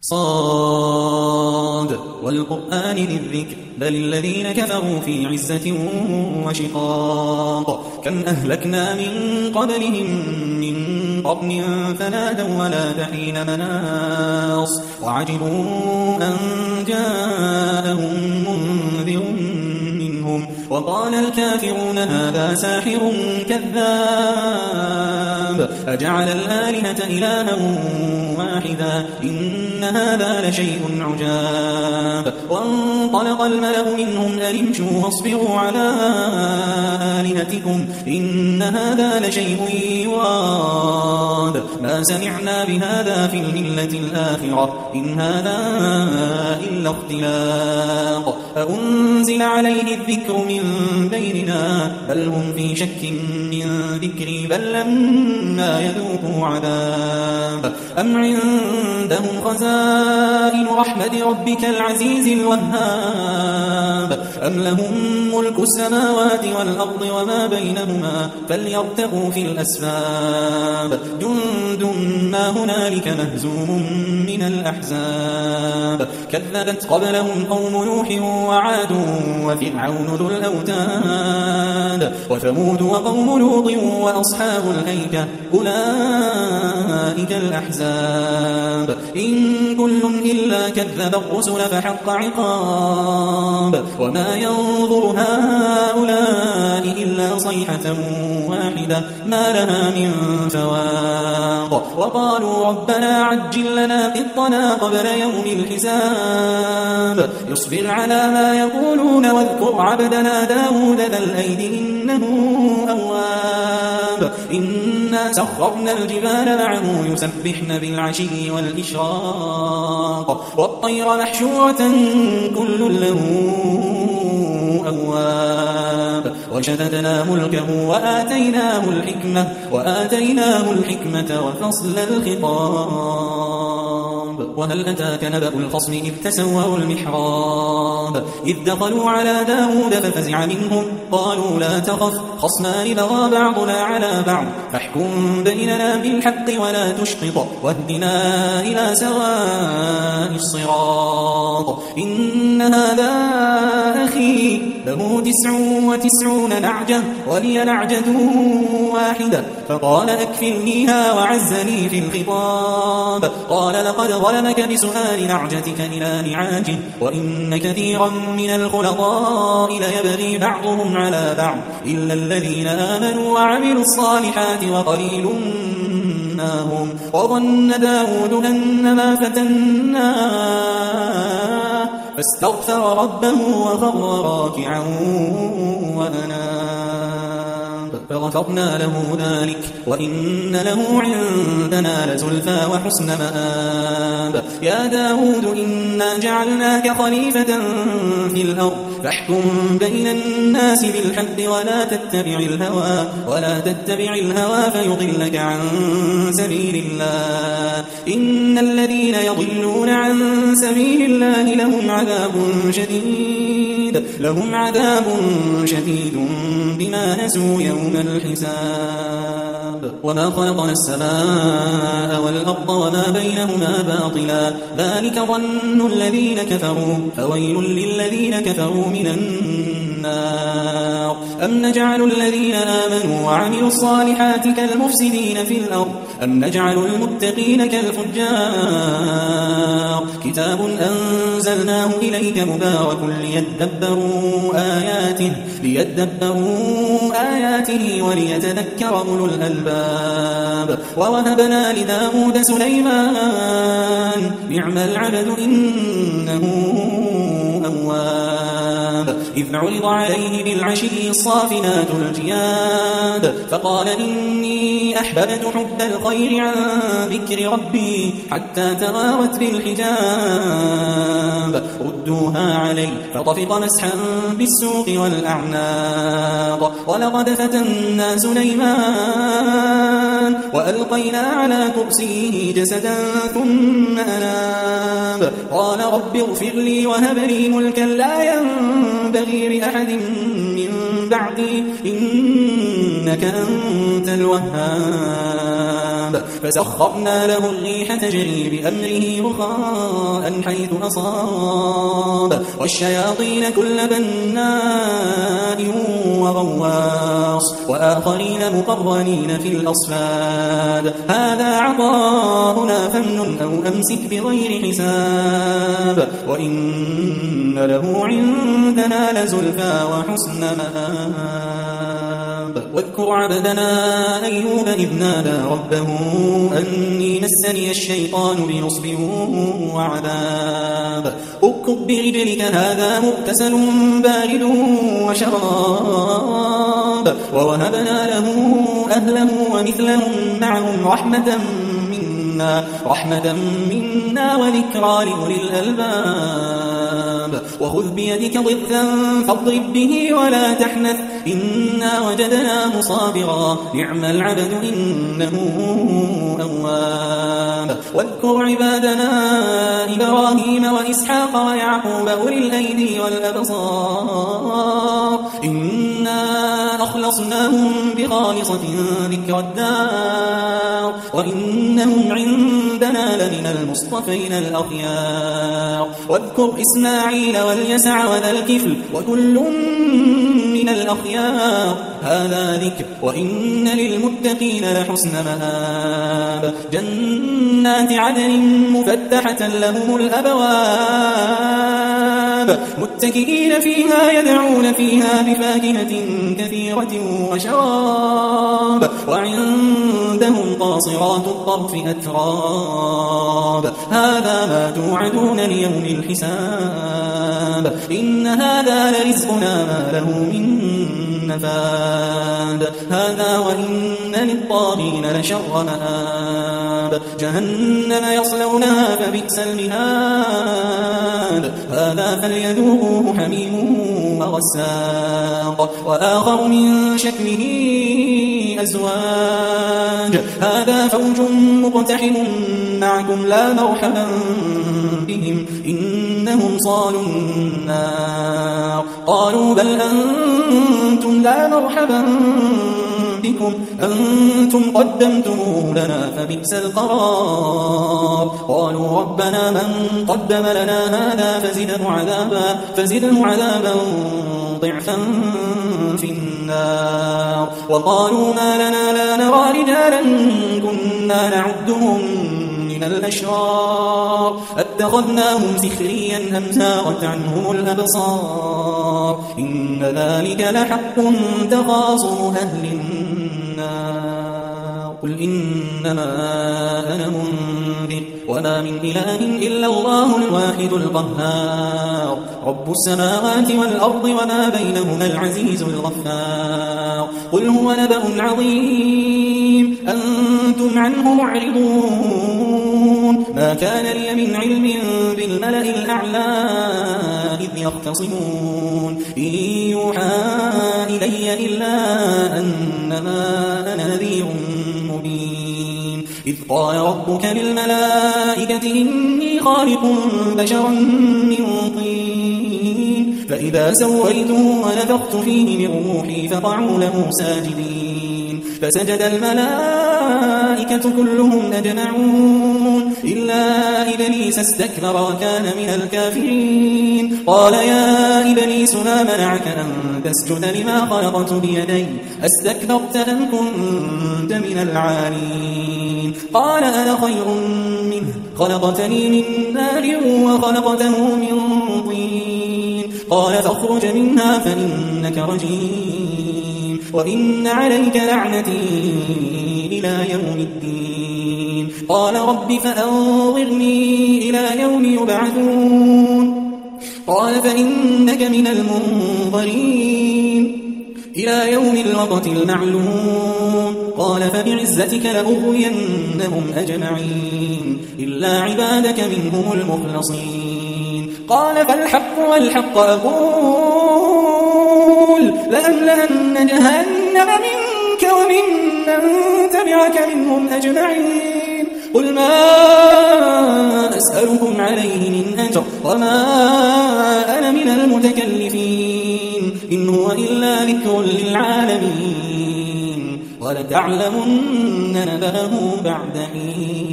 صاد والقرآن ذي الذكر بل الذين كفروا في عزة وشقاق كم أهلكنا من قبلهم من قرن فنادوا ولا تحين مناص وعجبوا أن جاءهم منذر منهم وقال الكافرون هذا ساحر كذاب أجعل الآلهة إلها واحدا إن هذا لشيء عجاب وانطلق الملأ منهم أن امشوا واصبروا على آلهتكم إن هذا لشيء يراد ما سمعنا بهذا في الملة الآخرة إن هذا إلا اختلاق أأنزل عليه الذكر من بيننا بل هم في شك من ذكري بل لما يذوقوا عذاب أم عندهم خزائن رحمة ربك العزيز الوهاب أم لهم ملك السماوات والأرض وما بينهما فليرتقوا في الأسباب جند ما هنالك مهزوم من الأحزاب كذبت قبلهم قوم نوح وعاد وفرعون ذو الأوتاد وثمود وقوم لوط وأصحاب الأيكة أولئك الأحزاب إن كل إلا كذب الرسل فحق عقاب وما ينظر هؤلاء إلا صيحة واحدة ما لها من فواق وقالوا ربنا عجل لنا قطنا قبل يوم الحساب يصبر على ما يقولون واذكر عبدنا داود ذا الأيد إنه أواب إنا سخرنا الجبال معه يسبحن بالعشي والإشراق والطير محشورة كل له أواب وشددنا ملكه وآتيناه الحكمة وفصل الخطاب وهل أتاك نبأ الخصم إذ تسوروا المحراب إذ دخلوا على داود ففزع منهم قالوا لا تخف خصمان بغى بعضنا على بعض فاحكم بيننا بالحق ولا تشطط واهدنا إلى سواء الصراط إن هذا أخي له 99 نعجة ولي نعجة واحدة فقال أكفلنيها وعزني في الخطاب قال لقد ظلمك بسؤال نعجتك إلى نعاجه وإن كثيرا من الخلطاء ليبغي بعضهم على بعض إلا الذين آمنوا وعملوا الصالحات وقليل ما هم وظن داود أنما فتناه فاستغفر ربه وخر راكعا وأناب فغفرنا له ذلك وإن له عندنا لزلفى وحسن مآب يا داود إنا جعلناك خليفة في الأرض فاحكم بين الناس بالحق ولا تتبع الهوى فيضلك عن سبيل الله إن الذين يضلون عن سبيل الله لهم عذاب شديد بما نسوا يوم الحساب وما خلقنا السماء والأرض وما بينهما باطلا ذلك ظن الذين كفروا فويل للذين كفروا من النار أم نجعل الذين آمنوا وعملوا الصالحات كالمفسدين في الأرض أم نجعل المتقين كالفجار كتاب أنزلناه إليك مبارك ليدبروا آياته وليتذكر أولو الألباب ووهبنا لداود سليمان نعم العبد إنه أواب إذ عرض عليه بالعشي الصافنات الجياد فقال إني أحببت حب الخير عن ذكر ربي حتى توارت بالحجاب ردوها علي فطفق مسحا بالسوق والأعناق ولقد فتنا سليمان وألقينا على كرسيه جسدا ثم أناب قال رب اغفر لي وهب لي ملكا لا ينبغي لأحد من بعدي إنك أنت الوهاب فسخرنا له الريح تجري بأمره رخاء حيث أصاب والشياطين كل بناء وغواص وآخرين مقرنين في الأصفاد هذا عطاؤنا فامنن أو أمسك بغير حساب وإن له عندنا لزلفى وحسن مآب واذكر عبدنا أيوب إذ نادى ربه أني مسني الشيطان بنصب وعذاب اركض برجلك هذا مغتسل بارد وشراب ووهبنا له أهله ومثلهم معهم رحمة منا وذكرى لأولي الألباب وخذ بيدك ضغثا فاضرب به ولا تحنث إنا وجدناه صابرا نعم العبد إنه أواب واذكر عبادنا إبراهيم وإسحاق ويعقوب أولي الأيدي والأبصار إنا أخلصناهم بخالصة ذكر الدار وإنهم عندنا لمن المصطفين الأخيار واذكر إسماعيل واليسع وذا الكفل وكل من الأخيار هذا ذكر وإن للمتقين لحسن مآب جنات عدن مفتحة لهم الأبواب متكئين فيها يدعون فيها بفاكهة كثيرة وشراب وعندهم قاصرات الطرف أتراب هذا ما توعدون ليوم الحساب إن هذا لرزقنا ما له من نفاد هذا وإن للطاغين لشر مآب جهنم يصلونها فبئس المهاد هذا فليذوقوه حميم وغساق وآخر من شكله أزواج هذا فوج مقتحم معكم لا مرحبا بهم إنهم صالوا النار قالوا بل أنتم لا مرحبا بكم أنتم قدمتموه لنا فبئس القرار قالوا ربنا من قدم لنا هذا فزده عذابا ضعفا في النار وقالوا ما لنا لا نرى رجالا كنا نعدهم من الأشرار اتخذناهم سخريا أم زاغت عنهم الأبصار إن ذلك لحق تخاصم أهل النار قل إنما أنا منذر وما من إله إلا الله الواحد القهار رب السماوات والأرض وما بينهما العزيز الغفار قل هو نبأ عظيم أنتم عنه معرضون ما كان لي من علم بالملأ الأعلى إذ يختصمون إن يوحى إلي إلا أنما أنا نذير مبين إذ قال ربك للملائكة إني خالق بشرا من طين فإذا سويته ونفخت فيه من روحي فقعوا له ساجدين فسجد الملائكة كلهم أجمعون إلا إبليس استكبر وكان من الكافرين قال يا إبليس ما منعك أن تسجد لما خلقت بيدي أستكبرت أم كنت من العالين قال أنا خير منه خلقتني من نار وخلقته من طين قال فاخرج منها فإنك رجيم وإن عليك لعنتي إلى يوم الدين قال رب فأنظرني إلى يوم يبعثون قال فإنك من المنظرين إلى يوم الوقت المعلوم قال فبعزتك لأغوينهم أجمعين إلا عبادك منهم المخلصين قال فالحق والحق أقول لأملأن جهنم منك ومن تبعك منهم أجمعين قل ما أسألكم عليه من أجر وما أنا من المتكلفين إن هو إلا ذكر ولتعلمن نبأه بعد حين.